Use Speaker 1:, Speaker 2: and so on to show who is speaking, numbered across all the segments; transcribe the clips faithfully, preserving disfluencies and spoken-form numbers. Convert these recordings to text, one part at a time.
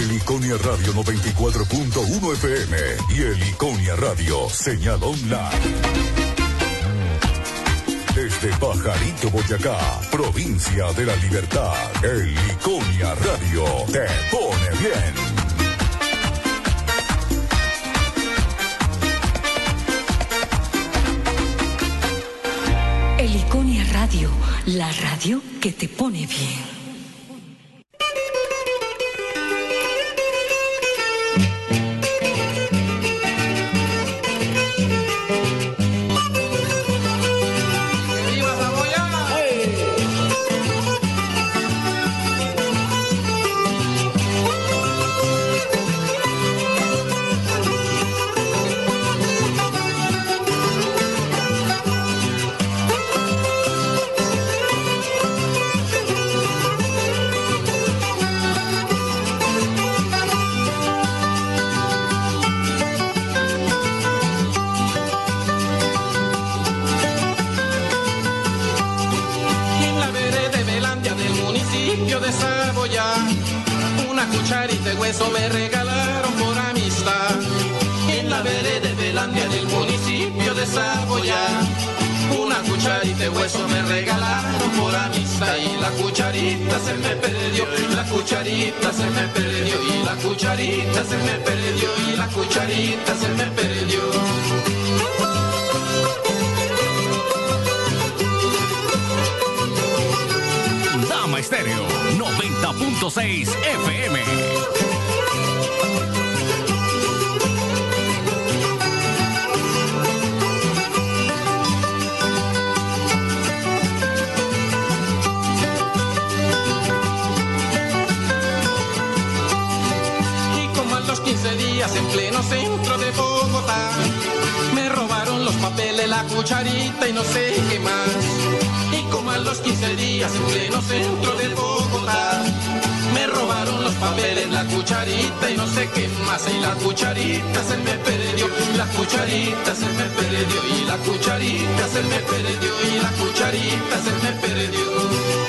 Speaker 1: El Iconia Radio noventa y cuatro punto uno F M y el Iconia Radio señal online. Desde Pajarito, Boyacá, provincia de la Libertad, el Iconia Radio te pone bien.
Speaker 2: El Iconia Radio, la radio que te pone bien.
Speaker 3: Eso me regalaron por amistad en la vereda de Belandia del municipio de Saboya. Una cucharita de hueso me regalaron por amistad y la cucharita se me perdió, la cucharita se me perdió y la cucharita se me perdió y la cucharita se me perdió.
Speaker 4: Dama Estéreo noventa punto seis F M.
Speaker 3: En pleno centro de Bogotá me robaron los papeles, la cucharita y no sé qué más. Y como a los quince días en pleno centro de Bogotá me robaron los papeles, la cucharita y no sé qué más. Y la cucharita se me perdió, la cucharita se me perdió y la cucharita se me perdió y la cucharita se me perdió.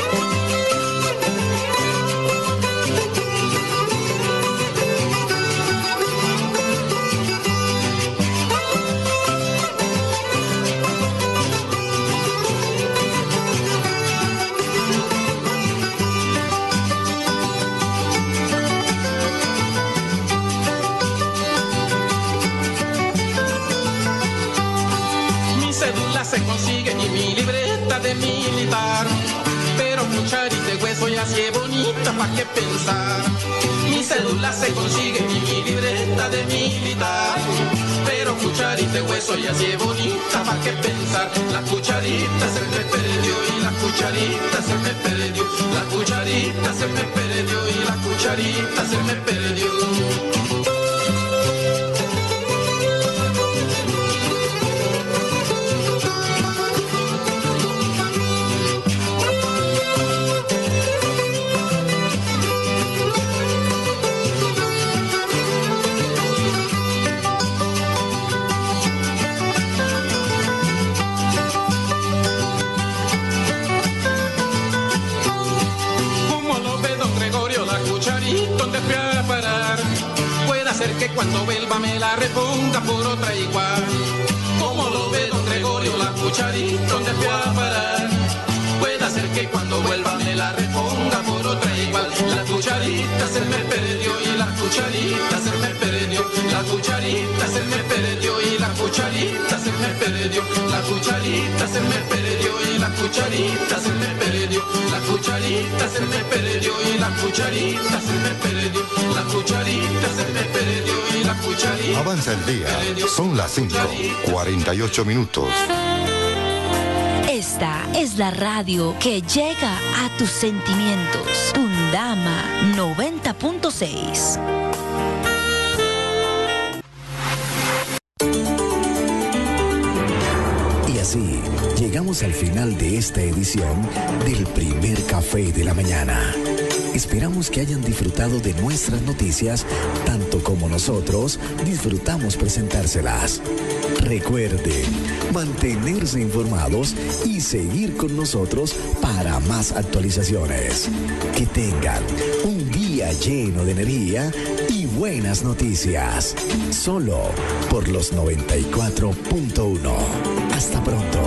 Speaker 3: Se consigue y mi libreta de militar, pero cucharita de hueso ya sí es bonita, pa' qué pensar. Mi cédula se consigue y mi libreta de militar, pero cucharita de hueso ya sí es bonita, pa' qué pensar. La cucharita se me perdió y la cucharita se me perdió, la cucharita se me perdió y la cucharita se me perdió. Que cuando vuelva me la reponga por otra igual. Como lo ve don Gregorio, la cucharita donde fui a parar. Puede ser que cuando vuelva me la reponga por otra igual. La cucharita se me perdió y la cucharita se me perdió. La cucharita se me perdió y la cucharita se me perdió. La cucharita se me perdió y la cucharita se me perdió. La cucharita se me perdió y la cucharita se me perdió. La cucharita se me perdió y la cucharita.
Speaker 1: Avanza el día. Son las cinco, cuarenta y ocho minutos.
Speaker 2: Esta es la radio que llega a tus sentimientos. Undama noventa punto seis.
Speaker 5: Y así llegamos al final de esta edición del primer café de la mañana. Esperamos que hayan disfrutado de nuestras noticias tanto como nosotros disfrutamos presentárselas. Recuerden mantenerse informados y seguir con nosotros para más actualizaciones. Que tengan un día lleno de energía y buenas noticias. Solo por los noventa y cuatro punto uno. Hasta pronto.